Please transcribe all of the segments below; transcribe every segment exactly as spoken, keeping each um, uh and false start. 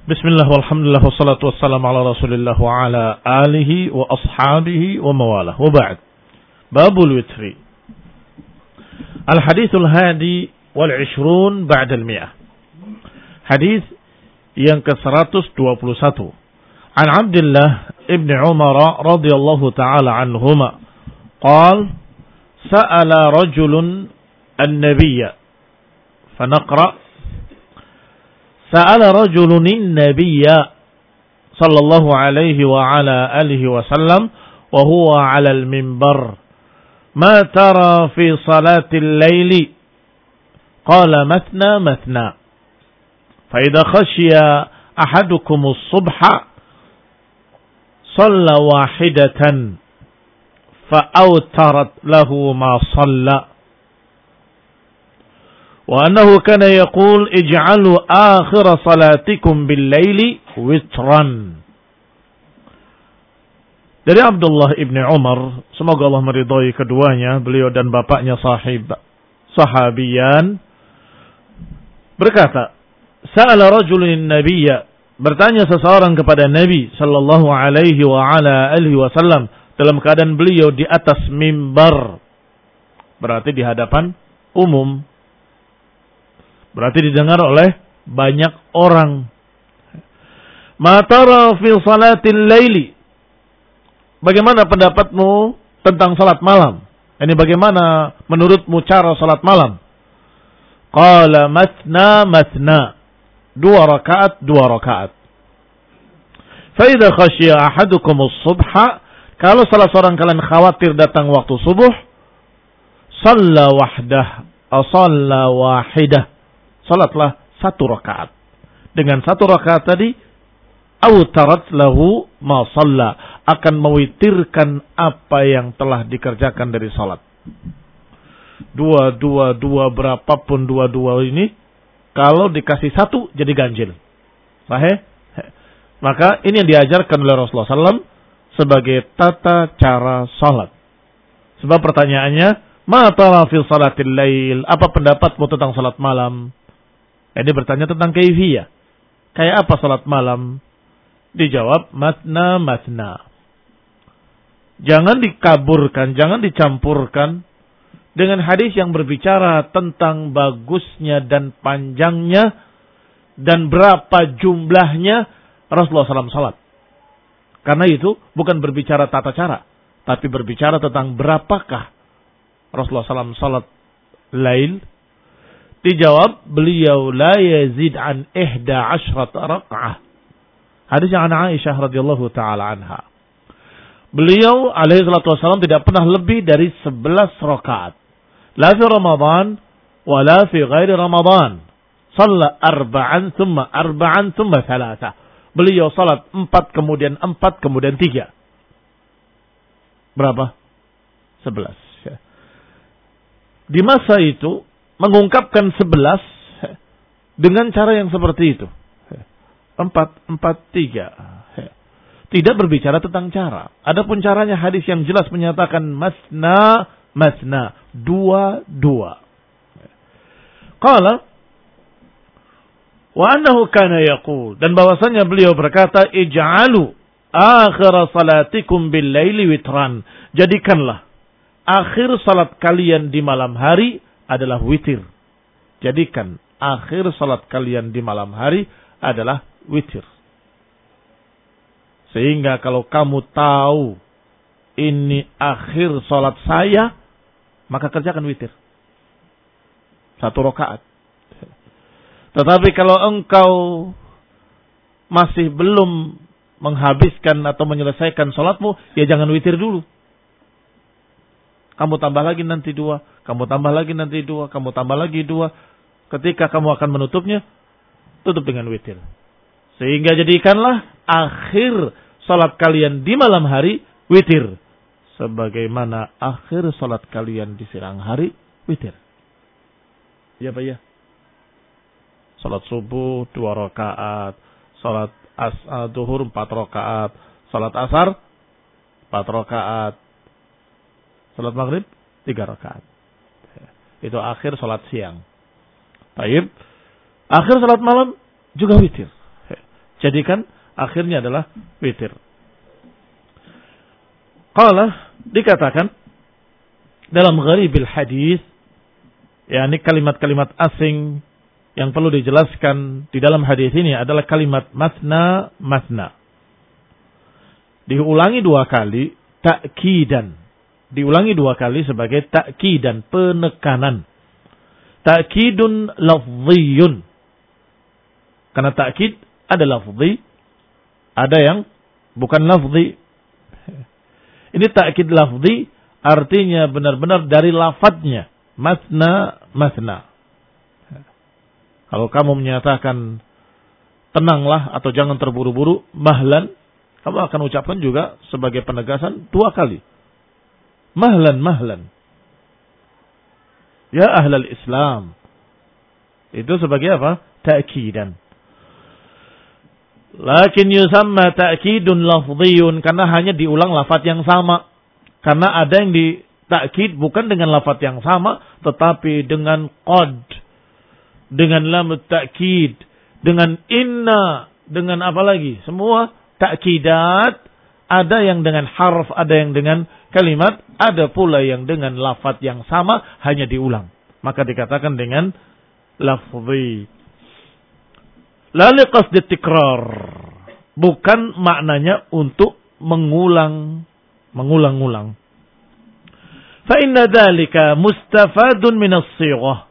Bismillah walhamdulillah wassalatu wassalamu ala rasulillah wa ala alihi wa ashabihi wa mawalah wa ba'd. Babul witri. Al-hadithul hadi wal ishrun ba'da al-mi'ah. Hadith yang ke seratus dua puluh satu. An Abdullah ibn Umar radhiyallahu ta'ala anhuma qala sa'ala rajulun an-nabiyya fanaqra Sa'ala rajulun nabiyya sallallahu alaihi wa ala alihi wa sallam wa huwa 'ala al-minbar ma tara fi salati al-laili qala mathna mathna fa idha khashiya ahadukum as-subha shalla wahidatan fa awtarat lahu ma shalla وأنه كان يقول اجعلوا آخر صلاتكم بالليل وترا. Dari Abdullah ibn Umar, semoga Allah meridhai keduanya, beliau dan bapaknya sahib sahabiyan, berkata, Sa'ala rajulun nabiyya, bertanya seseorang kepada Nabi sallallahu alaihi wa ala alihi wasallam dalam keadaan beliau di atas mimbar, berarti di hadapan umum, berarti didengar oleh banyak orang. Ma tara fi salatil laili, bagaimana pendapatmu tentang salat malam? Ini bagaimana menurutmu cara salat malam? Qala mathna mathna, dua rakaat dua rakaat. Fa idza khashiya ahadukum as-subha, kalau salah seorang kalian khawatir datang waktu subuh, shalla wahdah asalla wahidah, salatlah satu rakaat. Dengan satu rakaat tadi, autarat lahu ma shalla, akan mewitirkan apa yang telah dikerjakan dari salat. Dua, dua, dua, berapapun dua-dua ini, kalau dikasih satu jadi ganjil. Sahih? Maka ini yang diajarkan oleh Rasulullah sallallahu alaihi wasallam sebagai tata cara salat. Sebab pertanyaannya, ma tara fi salatil lail, apa pendapatmu tentang salat malam? Ini bertanya tentang kaifiyah. Kayak apa salat malam? Dijawab matna matna. Jangan dikaburkan, jangan dicampurkan dengan hadis yang berbicara tentang bagusnya dan panjangnya dan berapa jumlahnya Rasulullah sallallahu alaihi wasallam salat. Karena itu bukan berbicara tata cara, tapi berbicara tentang berapakah Rasulullah sallallahu alaihi wasallam salat lail. Dijawab beliau la yazid an ihda ashrat raq'ah. Hadis yang an Aisyah radhiyallahu taala anha. Beliau alaihi salatu wasallam tidak pernah lebih dari sebelas rakaat. La fi Ramadan wa la fi ghairi Ramadan. Shalla arba'an thumma arba'an thumma thalatha. Beliau salat empat kemudian empat kemudian tiga. Berapa? sebelas. Di masa itu mengungkapkan sebelas dengan cara yang seperti itu. Empat, empat, tiga. Tidak berbicara tentang cara. Adapun caranya hadis yang jelas menyatakan masna, masna. Dua, dua. Qala wa annahu kana yaqul, dan bahwasanya beliau berkata, ij'alu akhir salatikum bil laili witran. Jadikanlah akhir salat kalian di malam hari adalah witir. Jadikan akhir salat kalian di malam hari adalah witir. Sehingga kalau kamu tahu ini akhir salat saya, maka kerjakan witir. Satu rakaat. Tetapi kalau engkau masih belum menghabiskan atau menyelesaikan salatmu, ya jangan witir dulu. Kamu tambah lagi nanti dua, kamu tambah lagi nanti dua, kamu tambah lagi dua. Ketika kamu akan menutupnya, tutup dengan witir. Sehingga jadikanlah akhir salat kalian di malam hari witir. Sebagaimana akhir salat kalian di siang hari witir. Ya Pak ya? Salat subuh dua rakaat, salat as duhur empat rakaat, salat asar empat rakaat, salat maghrib tiga rakaat. Itu akhir salat siang. Baik. Akhir salat malam juga witir. jadikan akhirnya adalah witir. Qala, dikatakan dalam gharibil hadis, yakni kalimat-kalimat asing yang perlu dijelaskan di dalam hadis ini adalah kalimat masna masna. Diulangi dua kali ta'kidan. Diulangi dua kali sebagai ta'kidan, penekanan. Ta'kidun lafziyun. Karena ta'kid ada lafzi, ada yang bukan lafzi. Ini ta'kid lafzi artinya benar-benar dari lafadznya. Masna masna. Kalau kamu menyatakan tenanglah atau jangan terburu-buru, mahlan, kamu akan ucapkan juga sebagai penegasan dua kali. Mahlan, mahlan. Ya ahlal Islam. Itu sebagai apa? Ta'kidan. Lakin yusamma ta'kidun lafziyun, karena hanya diulang lafaz yang sama. Karena ada yang di ta'kid bukan dengan lafaz yang sama, tetapi dengan qad, dengan lam ta'kid, dengan inna, dengan apa lagi? Semua ta'kidat, ada yang dengan harf, ada yang dengan kalimat, ada pula yang dengan lafaz yang sama hanya diulang. Maka dikatakan dengan lafzi. La liqasdi tikrar. Bukan maknanya untuk mengulang, mengulang-ulang. Fa inna dzalika mustafadun min as-sighah.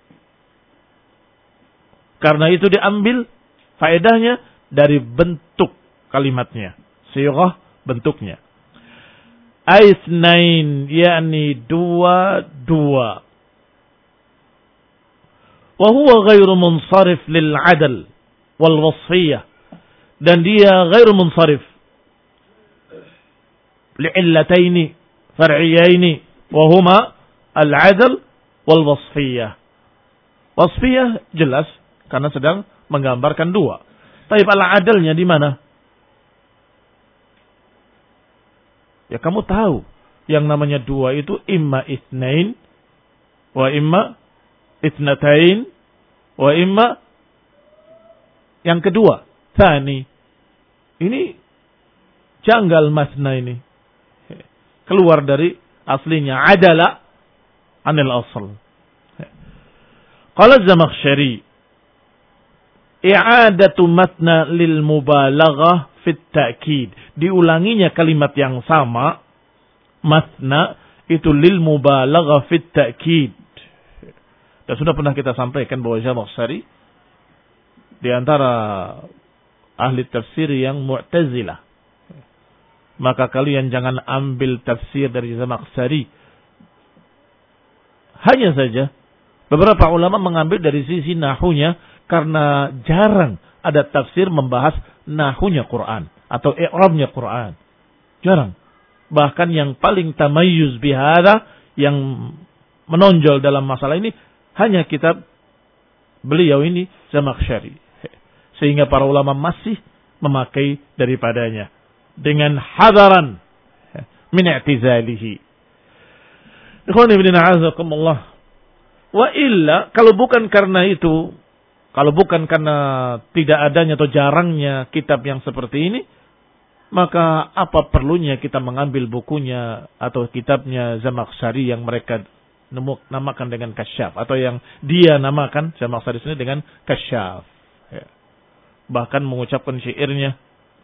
Karena itu diambil faedahnya dari bentuk kalimatnya. Sighah bentuknya. Aisnain, yakni dua dua. Wa huwa ghairu munsarif lil adl wal wasfiyah. Dan dia ghairu munsarif li'illataini far'iyaini wa huma al adl wal wasfiyah. Wasfiyah jelas karena sedang menggambarkan dua. Tapi al adlnya di mana? Ya kamu tahu yang namanya dua itu imma itsnain wa imma itsnatain wa imma yang kedua tsani. Ini janggal masna ini. Keluar dari aslinya adala anil asl. Qala Zamakhsyari i'adatu matna lil mubalaghah fit ta'kid. Diulanginya kalimat yang sama, matna, itu lil mubalaghah fit ta'kid. Dan sudah pernah kita sampaikan bahwa Zamakhsyari di antara ahli tafsir yang Mu'tazilah. Maka kalian jangan ambil tafsir dari Zamakhsyari. Hanya saja beberapa ulama mengambil dari sisi nahunya karena jarang ada tafsir membahas nahunya Quran atau i'rabnya Quran. Jarang. Bahkan yang paling tamayyuz bihadza, yang menonjol dalam masalah ini hanya kitab beliau ini Zamakhsyari. Sehingga para ulama masih memakai daripadanya dengan hadaran min i'tizalihi. Ikhwan ibn a'azakumullah. Wa illa, kalau bukan karena itu, kalau bukan karena tidak adanya atau jarangnya kitab yang seperti ini, maka apa perlunya kita mengambil bukunya atau kitabnya Zamakhsyari yang mereka namakan dengan Kasyaf, atau yang dia namakan Zamakhsyari sendiri dengan Kasyaf. Ya. Bahkan mengucapkan syairnya,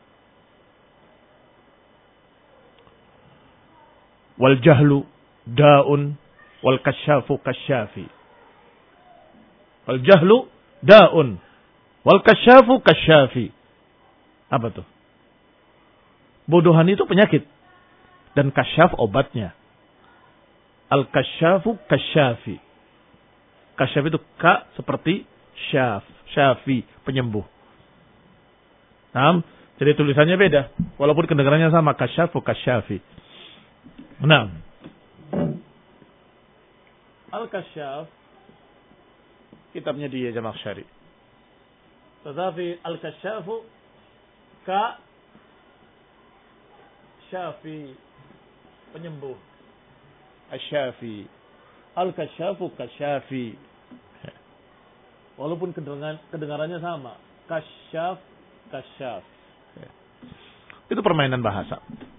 wal jahlu da'un wal kasyafu kasyafi. Wal jahlu da'un wal kasyafu kasyafi. Apa tuh? Bodohan itu penyakit dan kasyaf obatnya. Al kasyafu kasyafi. Kasyaf itu ka seperti syaf, syafi, penyembuh. Nah, jadi tulisannya beda walaupun kedengarannya sama, kasyafu kasyafi. Nah, Al-Kasyaf kitabnya dia Zamakhsyari. Tetapi Al-Kasyafu ka syafi, penyembuh. Asyafi. Al-Kasyafu kasyafi. Walaupun kedengarannya sama, kasyaf kasyaf. Itu permainan bahasa.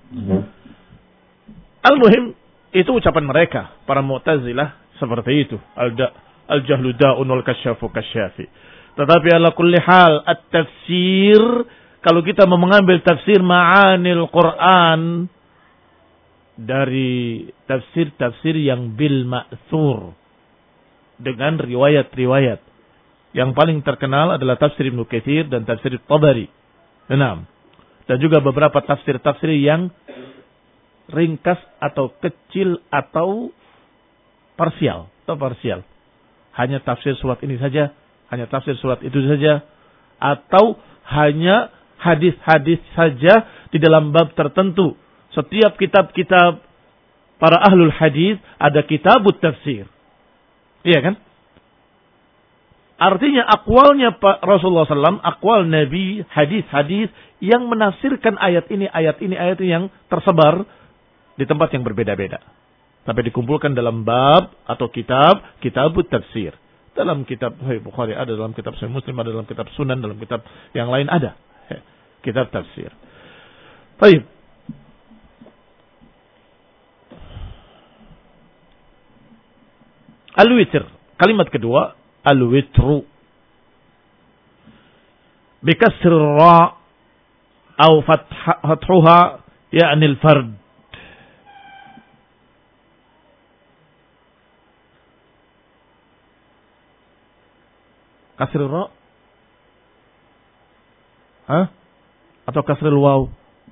Al-muhim, itu ucapan mereka, para Mu'tazilah seperti itu. Al-jahlu da'un wal kasyafu kasyafi. Tetapi ala kulli hal, at-tafsir, kalau kita mau mengambil tafsir ma'anil Quran, dari tafsir-tafsir yang bil ma'thur, dengan riwayat-riwayat. Yang paling terkenal adalah tafsir Ibnu Katsir dan tafsir Tabari. Enam. Dan juga beberapa tafsir-tafsir yang ringkas atau kecil atau parsial. Atau parsial. Hanya tafsir surat ini saja. Hanya tafsir surat itu saja. Atau hanya hadis-hadis saja di dalam bab tertentu. Setiap kitab-kitab para ahlul hadis ada kitabut tafsir. Iya kan? Artinya akwalnya Pak Rasulullah sallallahu alaihi wasallam, akwal Nabi, hadis-hadis yang menafsirkan ayat ini, ayat ini, ayat ini yang tersebar di tempat yang berbeda-beda. Sampai dikumpulkan dalam bab atau kitab, kitabut tafsir. Dalam kitab Sahih Bukhari ada, dalam kitab Sahih Muslim ada, dalam kitab Sunan, dalam kitab yang lain ada. Kitab tafsir. Baik. Al-witr. Kalimat kedua. Al-witru. Bikasr ra. Atau fathuha. Ya'ni al-fard. Kasr ra. Hah? Atau kasril waw?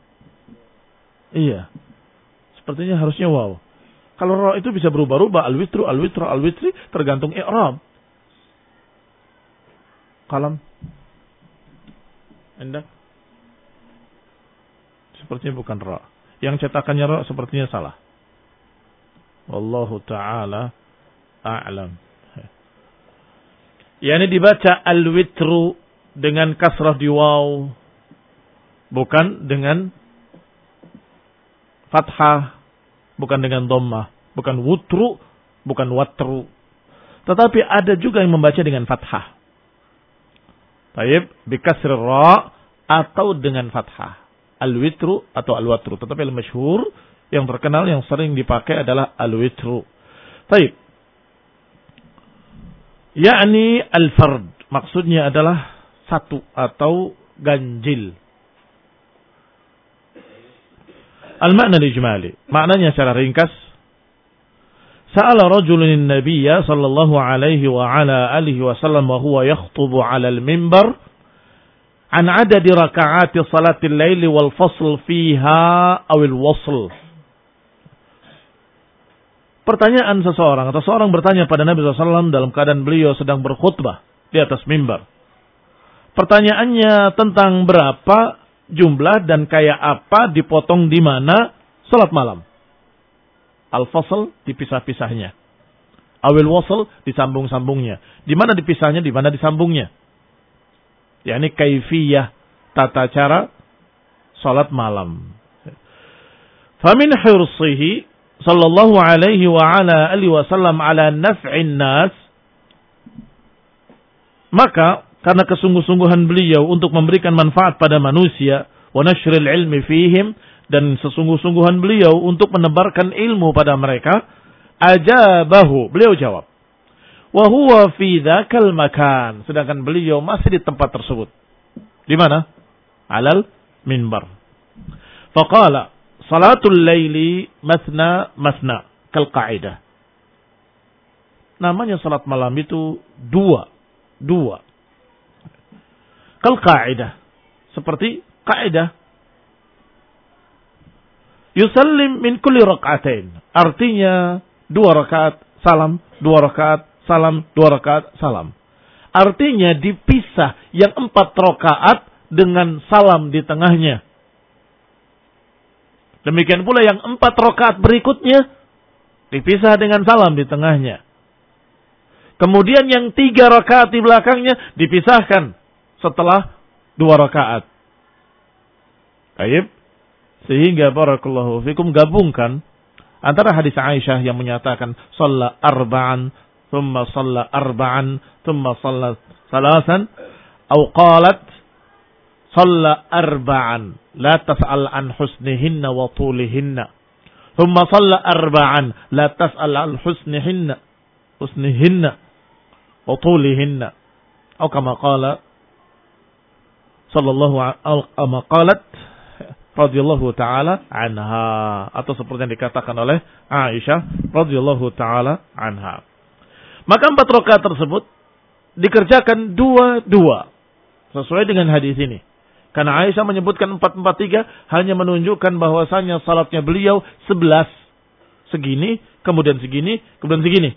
Iya. Sepertinya harusnya waw. Kalau ra itu bisa berubah-ubah. Al-witru, al-witru, al-witri. Tergantung i'rab. Kalam. Endak. Sepertinya bukan ra. Yang cetakannya ra sepertinya salah. Wallahu ta'ala a'lam. Yani dibaca al-witru dengan kasrah di waw. Bukan dengan fathah. Bukan dengan dhammah. Bukan wutru. Bukan watru. Tetapi ada juga yang membaca dengan fathah. Taib. Bikasr ra. Atau dengan fathah. Al-witru atau al-watru. Tetapi al-masyhur. Yang terkenal yang sering dipakai adalah al-witru. Taib. Yakni al-fard. Maksudnya adalah satu atau ganjil. Al-makna al-ijmali. Maknanya secara ringkas. Sa'ala rajulun nabiyya sallallahu alaihi wa ala alihi wa sallam wa huwa yakhtubu ala al-mimbar an adadi raka'ati salatil laili wal fasl fiha awil wasl. Pertanyaan seseorang atau seorang bertanya pada Nabi sallallahu alaihi wasallam dalam keadaan beliau sedang berkhutbah di atas mimbar. Pertanyaannya tentang berapa jumlah dan kayak apa dipotong di mana salat malam. Al-fasl dipisah-pisahnya. Awil wasl disambung-sambungnya. Di mana dipisahnya, di mana disambungnya. yakni kaifiyah tata cara salat malam. Famin hirsihi sallallahu alaihi wa ala alihi wasallam ala naf'in nas, maka karena kesungguh-sungguhan beliau untuk memberikan manfaat pada manusia, wa nashril ilmi fihim, dan sesungguh-sungguhan beliau untuk menebarkan ilmu pada mereka, ajabahu, beliau jawab, wa huwa fi dzakal makan, sedangkan beliau masih di tempat tersebut. Di mana? Alal minbar. Faqala salatul laili masna masna kal qaidah. Namanya salat malam itu dua, dua. Kal qaidah, seperti kaidah. Yusallim min kulli rak'atain, artinya dua rakaat salam, dua rakaat salam, dua rakaat salam. Artinya dipisah yang empat rakaat dengan salam di tengahnya. Demikian pula yang empat rakaat berikutnya dipisah dengan salam di tengahnya. Kemudian yang tiga rakaat di belakangnya dipisahkan setelah dua rakaat. Baik. Sehingga barakallahu fikum gabungkan antara hadis Aisyah yang menyatakan shalla arba'an thumma shalla arba'an thumma shalla salasan, atau qalat shalla arba'an la tas'al an husnihinna wa tulihinna. Thumma shalla arba'an la tas'al an husnihinna husnihinna wa tulihinna. Atau kama qala sallallahu alaihi qalat radhiyallahu taala anha, atau seperti yang dikatakan oleh Aisyah radhiyallahu taala anha. Maka empat rakaat tersebut dikerjakan dua-dua sesuai dengan hadis ini. Karena Aisyah menyebutkan empat empat tiga hanya menunjukkan bahwasanya salatnya beliau sebelas. Segini, kemudian segini, kemudian segini.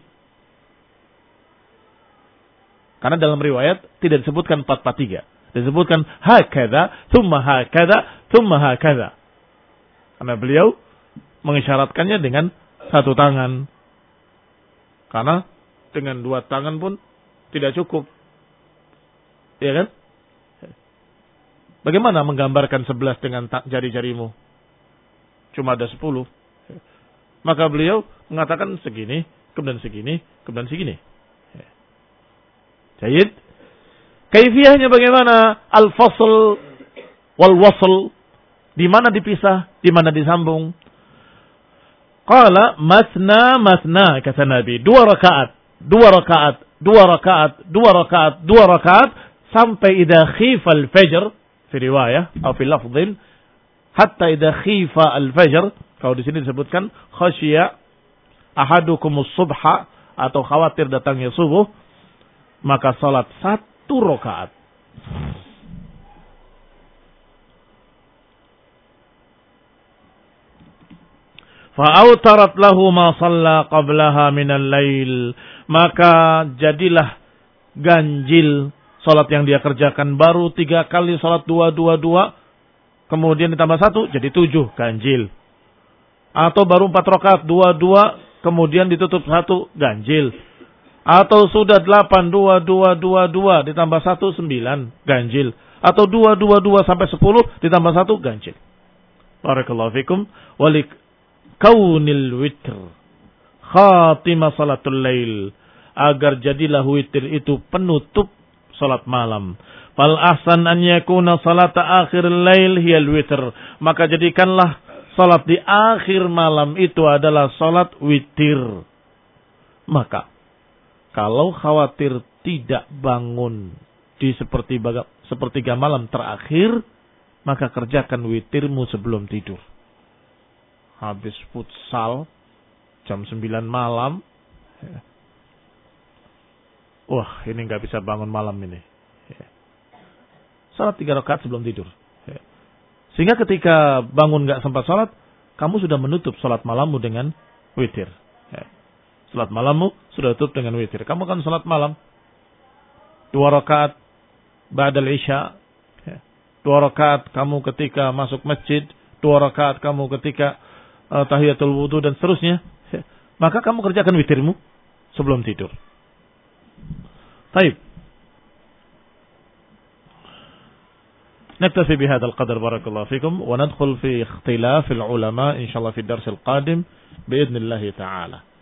Karena dalam riwayat tidak disebutkan empat empat tiga. Disebutkan hakadha, thumma hakadha, thumma hakadha. Karena beliau mengisyaratkannya dengan satu tangan. Karena dengan dua tangan pun tidak cukup. Ya kan? Bagaimana menggambarkan sebelas dengan jari-jarimu? Cuma ada sepuluh. Maka beliau mengatakan segini, kemudian segini, kemudian segini. Jayid. Kaifiyahnya bagaimana? Al-fasl wal-wasl. Di mana dipisah, di mana disambung. Qala masna masna, kata Nabi. Dua rakaat, dua rakaat, dua rakaat, dua rakaat, dua rakaat. Sampai idha khifa al-fajr. Fi riwayah, atau fi lafdhin. Hatta idha khifa al-fajr. Kalau di sini disebutkan khasyiya ahadukumus subha, atau khawatir datangnya subuh. Maka salat satu rakaat. Fa'autarat lahu ma shalla qablaha minal lail. Maka jadilah ganjil salat yang dia kerjakan. Baru tiga kali salat dua, dua, dua. Kemudian ditambah satu, jadi tujuh ganjil. Atau baru empat rakaat, dua, dua. Kemudian ditutup satu, ganjil. Atau sudah delapan, dua, dua, dua, dua, ditambah satu, sembilan, ganjil. Atau dua, dua, dua, sampai sepuluh, ditambah satu, ganjil. Barakallahu fikum. Walik kaunil witr khatimah salatul lail. Agar jadilah witir itu penutup salat malam. Fal ahsan an yakuna salata akhir lail hiyal witr. Maka jadikanlah salat di akhir malam itu adalah salat witir. Maka kalau khawatir tidak bangun di sepertiga, sepertiga malam terakhir, maka kerjakan witirmu sebelum tidur. Habis futsal, jam sembilan malam. Wah, ini nggak bisa bangun malam ini. Salat tiga rakaat sebelum tidur. Sehingga ketika bangun nggak sempat salat, kamu sudah menutup salat malammu dengan witir. Salat malammu sudah tutup dengan witir. Kamu kan salat malam dua rakaat ba'dal isya, dua rakaat kamu ketika masuk masjid, dua rakaat kamu ketika uh, tahiyatul wudu dan seterusnya. Maka kamu kerjakan witirmu sebelum tidur. Baik. نكتفي بهذا القدر بارك الله فيكم وندخل في اختلاف العلماء إن شاء الله في الدرس القادم بإذن الله تعالى.